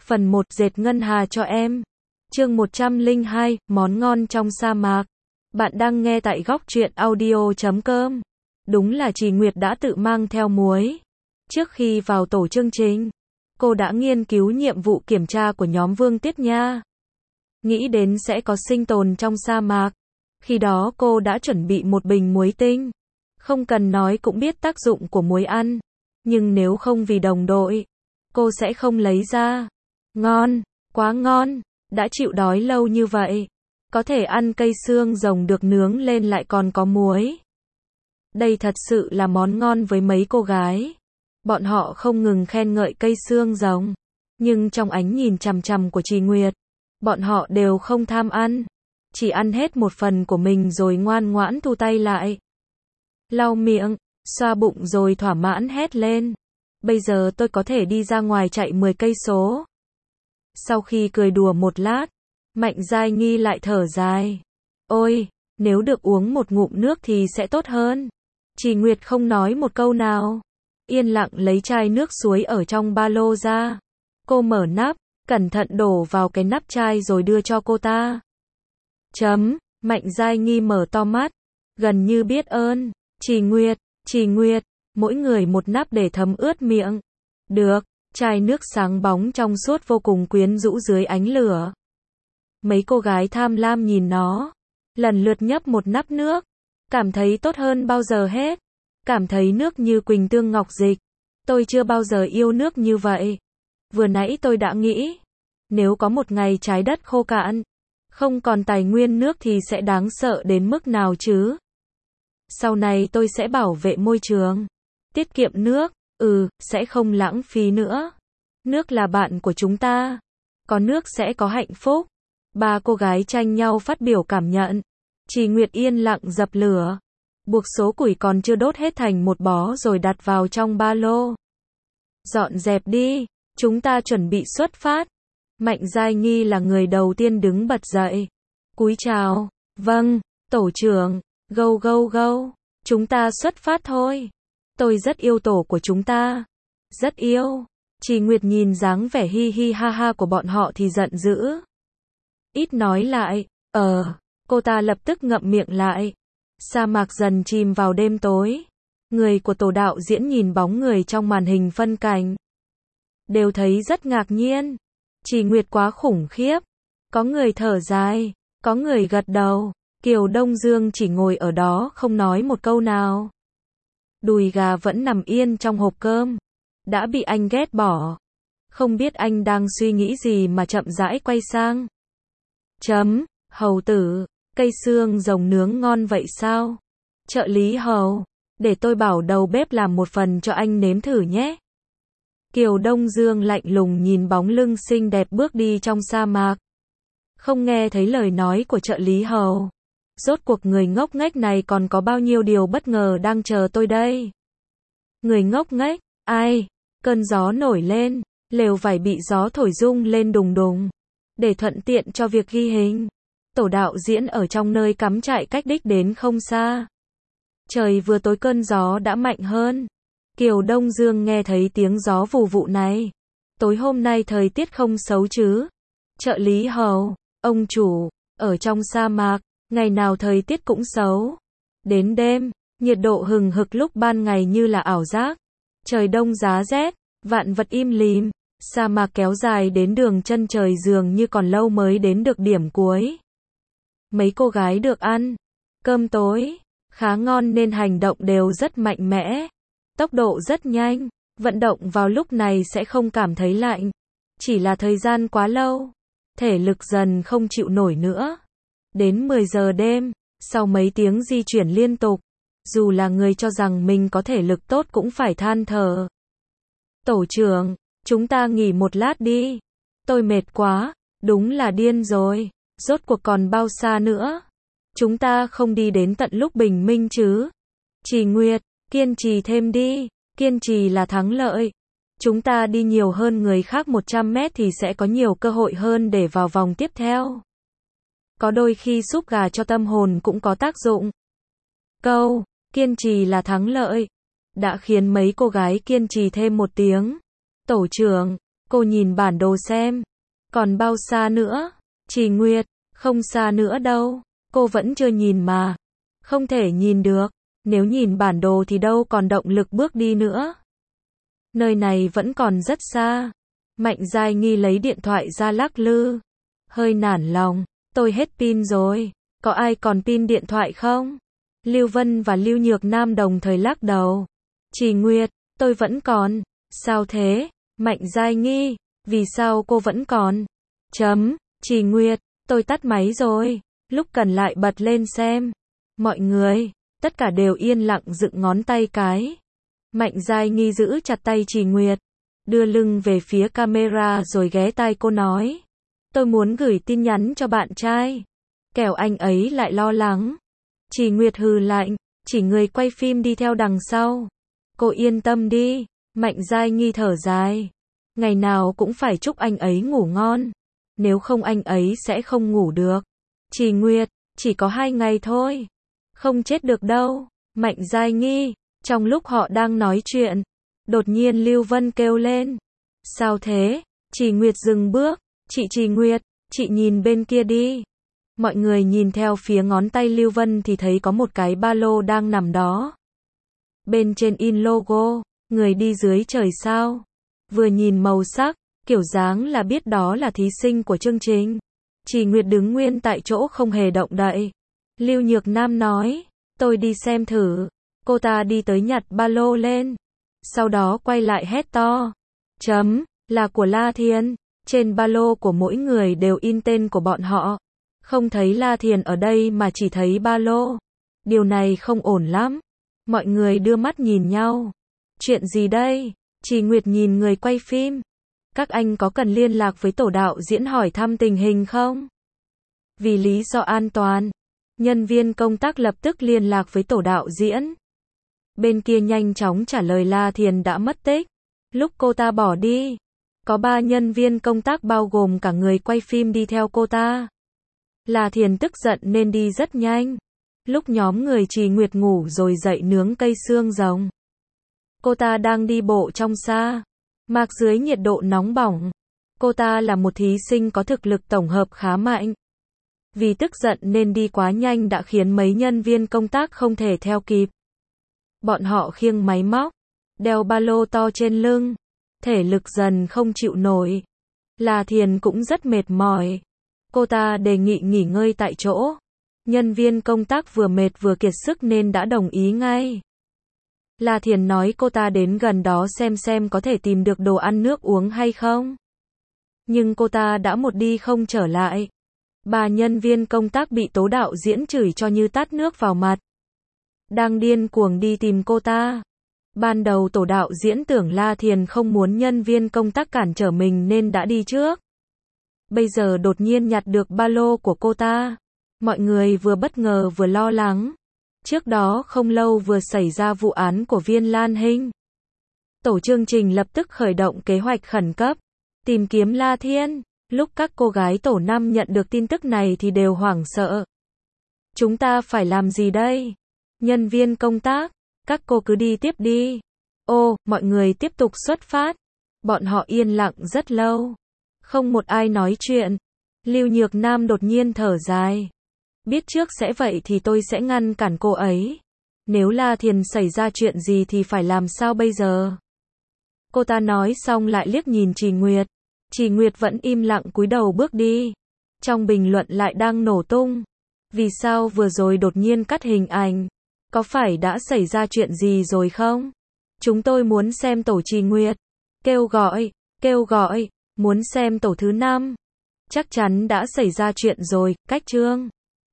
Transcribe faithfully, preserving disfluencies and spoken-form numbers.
Phần một dệt ngân hà cho em. Chương một trăm lẻ hai, món ngon trong sa mạc. Bạn đang nghe tại góc truyện audio chấm com. Đúng là Trì Nguyệt đã tự mang theo muối. Trước khi vào tổ chương trình, cô đã nghiên cứu nhiệm vụ kiểm tra của nhóm Vương Tiết Nha. Nghĩ đến sẽ có sinh tồn trong sa mạc. Khi đó cô đã chuẩn bị một bình muối tinh. Không cần nói cũng biết tác dụng của muối ăn. Nhưng nếu không vì đồng đội, cô sẽ không lấy ra. Ngon, quá ngon, đã chịu đói lâu như vậy. Có thể ăn cây xương rồng được nướng lên lại còn có muối. Đây thật sự là món ngon với mấy cô gái. Bọn họ không ngừng khen ngợi cây xương rồng. Nhưng trong ánh nhìn chằm chằm của Trì Nguyệt, bọn họ đều không tham ăn. Chỉ ăn hết một phần của mình rồi ngoan ngoãn thu tay lại. Lau miệng, xoa bụng rồi thỏa mãn hét lên. Bây giờ tôi có thể đi ra ngoài chạy mười cây số. Sau khi cười đùa một lát, Mạnh Giai Nghi lại thở dài. Ôi, nếu được uống một ngụm nước thì sẽ tốt hơn. Trì Nguyệt không nói một câu nào. Yên lặng lấy chai nước suối ở trong ba lô ra. Cô mở nắp, cẩn thận đổ vào cái nắp chai rồi đưa cho cô ta. Chấm, Mạnh Giai Nghi mở to mắt, gần như biết ơn. Trì Nguyệt, Trì Nguyệt, mỗi người một nắp để thấm ướt miệng. Được, chai nước sáng bóng trong suốt vô cùng quyến rũ dưới ánh lửa. Mấy cô gái tham lam nhìn nó, lần lượt nhấp một nắp nước, cảm thấy tốt hơn bao giờ hết. Cảm thấy nước như quỳnh tương ngọc dịch. Tôi chưa bao giờ yêu nước như vậy. Vừa nãy tôi đã nghĩ, nếu có một ngày trái đất khô cạn, không còn tài nguyên nước thì sẽ đáng sợ đến mức nào chứ. Sau này tôi sẽ bảo vệ môi trường, tiết kiệm nước, ừ, sẽ không lãng phí nữa. Nước là bạn của chúng ta. Có nước sẽ có hạnh phúc. Ba cô gái tranh nhau phát biểu cảm nhận. Trì Nguyệt yên lặng dập lửa. Buộc số củi còn chưa đốt hết thành một bó rồi đặt vào trong ba lô. Dọn dẹp đi, chúng ta chuẩn bị xuất phát. Mạnh Giai Nghi là người đầu tiên đứng bật dậy. Cúi chào, vâng, tổ trưởng, gâu gâu gâu, chúng ta xuất phát thôi. Tôi rất yêu tổ của chúng ta. Rất yêu. Trì Nguyệt nhìn dáng vẻ hi hi ha ha của bọn họ thì giận dữ. Ít nói lại, ờ, cô ta lập tức ngậm miệng lại. Sa mạc dần chìm vào đêm tối. Người của tổ đạo diễn nhìn bóng người trong màn hình phân cảnh. Đều thấy rất ngạc nhiên. Trì Nguyệt quá khủng khiếp. Có người thở dài, có người gật đầu. Kiều Đông Dương chỉ ngồi ở đó không nói một câu nào. Đùi gà vẫn nằm yên trong hộp cơm. Đã bị anh ghét bỏ. Không biết anh đang suy nghĩ gì mà chậm rãi quay sang. Chấm, hầu tử, cây xương rồng nướng ngon vậy sao? Trợ lý hầu, để tôi bảo đầu bếp làm một phần cho anh nếm thử nhé. Kiều Đông Dương lạnh lùng nhìn bóng lưng xinh đẹp bước đi trong sa mạc. Không nghe thấy lời nói của trợ lý hầu. Rốt cuộc người ngốc nghếch này còn có bao nhiêu điều bất ngờ đang chờ tôi đây. Người ngốc nghếch, ai? Cơn gió nổi lên, lều vải bị gió thổi rung lên đùng đùng. Để thuận tiện cho việc ghi hình, tổ đạo diễn ở trong nơi cắm trại cách đích đến không xa. Trời vừa tối cơn gió đã mạnh hơn. Kiều Đông Dương nghe thấy tiếng gió vù vụ này. Tối hôm nay thời tiết không xấu chứ? Trợ lý hầu, ông chủ, ở trong sa mạc, ngày nào thời tiết cũng xấu. Đến đêm, nhiệt độ hừng hực lúc ban ngày như là ảo giác. Trời đông giá rét, vạn vật im lìm. Sa mạc kéo dài đến đường chân trời dường như còn lâu mới đến được điểm cuối. Mấy cô gái được ăn cơm tối khá ngon nên hành động đều rất mạnh mẽ. Tốc độ rất nhanh, vận động vào lúc này sẽ không cảm thấy lạnh. Chỉ là thời gian quá lâu, thể lực dần không chịu nổi nữa. Đến mười giờ đêm, sau mấy tiếng di chuyển liên tục, dù là người cho rằng mình có thể lực tốt cũng phải than thở. Tổ trưởng, chúng ta nghỉ một lát đi. Tôi mệt quá, đúng là điên rồi. Rốt cuộc còn bao xa nữa? Chúng ta không đi đến tận lúc bình minh chứ? Trì Nguyệt, kiên trì thêm đi. Kiên trì là thắng lợi. Chúng ta đi nhiều hơn người khác một trăm mét thì sẽ có nhiều cơ hội hơn để vào vòng tiếp theo. Có đôi khi súp gà cho tâm hồn cũng có tác dụng. Câu, kiên trì là thắng lợi, đã khiến mấy cô gái kiên trì thêm một tiếng. Tổ trưởng, Cô nhìn bản đồ xem. Còn bao xa nữa? Trì Nguyệt, không xa nữa đâu. Cô vẫn chưa nhìn mà. Không thể nhìn được. Nếu nhìn bản đồ thì đâu còn động lực bước đi nữa. Nơi này vẫn còn rất xa. Mạnh Giai Nghi lấy điện thoại ra lắc lư. Hơi nản lòng. Tôi hết pin rồi. Có ai còn pin điện thoại không? Lưu Vân và Lưu Nhược Nam đồng thời lắc đầu. Trì Nguyệt, tôi vẫn còn. Sao thế? Mạnh Giai Nghi, vì sao cô vẫn còn? Chấm, Trì Nguyệt, tôi tắt máy rồi. Lúc cần lại bật lên xem. Mọi người, tất cả đều yên lặng dựng ngón tay cái. Mạnh Giai Nghi giữ chặt tay Trì Nguyệt, đưa lưng về phía camera rồi ghé tai cô nói. Tôi muốn gửi tin nhắn cho bạn trai. Kẻo anh ấy lại lo lắng. Trì Nguyệt hừ lạnh, chỉ người quay phim đi theo đằng sau. Cô yên tâm đi. Mạnh Giai Nghi thở dài. Ngày nào cũng phải chúc anh ấy ngủ ngon. Nếu không anh ấy sẽ không ngủ được. Trì Nguyệt, chỉ có hai ngày thôi. Không chết được đâu. Mạnh Giai Nghi, trong lúc họ đang nói chuyện, đột nhiên Lưu Vân kêu lên. Sao thế? Trì Nguyệt dừng bước. Chị Trì Nguyệt, chị nhìn bên kia đi. Mọi người nhìn theo phía ngón tay Lưu Vân thì thấy có một cái ba lô đang nằm đó. Bên trên in logo, người đi dưới trời sao. Vừa nhìn màu sắc, kiểu dáng là biết đó là thí sinh của chương trình. Trì Nguyệt đứng nguyên tại chỗ không hề động đậy. Lưu Nhược Nam nói, tôi đi xem thử. Cô ta đi tới nhặt ba lô lên. Sau đó quay lại hét to. Chấm, là của La Thiên. Trên ba lô của mỗi người đều in tên của bọn họ. Không thấy La Thiền ở đây mà chỉ thấy ba lô. Điều này không ổn lắm. Mọi người đưa mắt nhìn nhau. Chuyện gì đây? Trì Nguyệt nhìn người quay phim. Các anh có cần liên lạc với tổ đạo diễn hỏi thăm tình hình không? Vì lý do an toàn, nhân viên công tác lập tức liên lạc với tổ đạo diễn. Bên kia nhanh chóng trả lời La Thiền đã mất tích. Lúc cô ta bỏ đi, có ba nhân viên công tác bao gồm cả người quay phim đi theo cô ta. La Thiền tức giận nên đi rất nhanh. Lúc nhóm người Trì Nguyệt ngủ rồi dậy nướng cây xương rồng. Cô ta đang đi bộ trong sa mạc dưới nhiệt độ nóng bỏng. Cô ta là một thí sinh có thực lực tổng hợp khá mạnh. Vì tức giận nên đi quá nhanh đã khiến mấy nhân viên công tác không thể theo kịp. Bọn họ khiêng máy móc, đeo ba lô to trên lưng, thể lực dần không chịu nổi. La Thiền cũng rất mệt mỏi. Cô ta đề nghị nghỉ ngơi tại chỗ. Nhân viên công tác vừa mệt vừa kiệt sức nên đã đồng ý ngay. La Thiền nói cô ta đến gần đó xem xem có thể tìm được đồ ăn nước uống hay không. Nhưng cô ta đã một đi không trở lại. Ba nhân viên công tác bị tố đạo diễn chửi cho như tát nước vào mặt. Đang điên cuồng đi tìm cô ta. Ban đầu tổ đạo diễn tưởng La Thiền không muốn nhân viên công tác cản trở mình nên đã đi trước. Bây giờ đột nhiên nhặt được ba lô của cô ta. Mọi người vừa bất ngờ vừa lo lắng. Trước đó không lâu vừa xảy ra vụ án của Viên Lan Hinh. Tổ chương trình lập tức khởi động kế hoạch khẩn cấp, tìm kiếm La Thiên. Lúc các cô gái tổ năm nhận được tin tức này thì đều hoảng sợ. Chúng ta phải làm gì đây? Nhân viên công tác, các cô cứ đi tiếp đi. Ô, mọi người tiếp tục xuất phát. Bọn họ yên lặng rất lâu. Không một ai nói chuyện. Lưu Nhược Nam đột nhiên thở dài. Biết trước sẽ vậy thì tôi sẽ ngăn cản cô ấy. Nếu La Thiền xảy ra chuyện gì thì phải làm sao bây giờ? Cô ta nói xong lại liếc nhìn Trì Nguyệt. Trì Nguyệt vẫn im lặng cúi đầu bước đi. Trong bình luận lại đang nổ tung. Vì sao vừa rồi đột nhiên cắt hình ảnh? Có phải đã xảy ra chuyện gì rồi không? Chúng tôi muốn xem tổ Trì Nguyệt. Kêu gọi, kêu gọi, muốn xem tổ thứ năm. Chắc chắn đã xảy ra chuyện rồi, cách chương.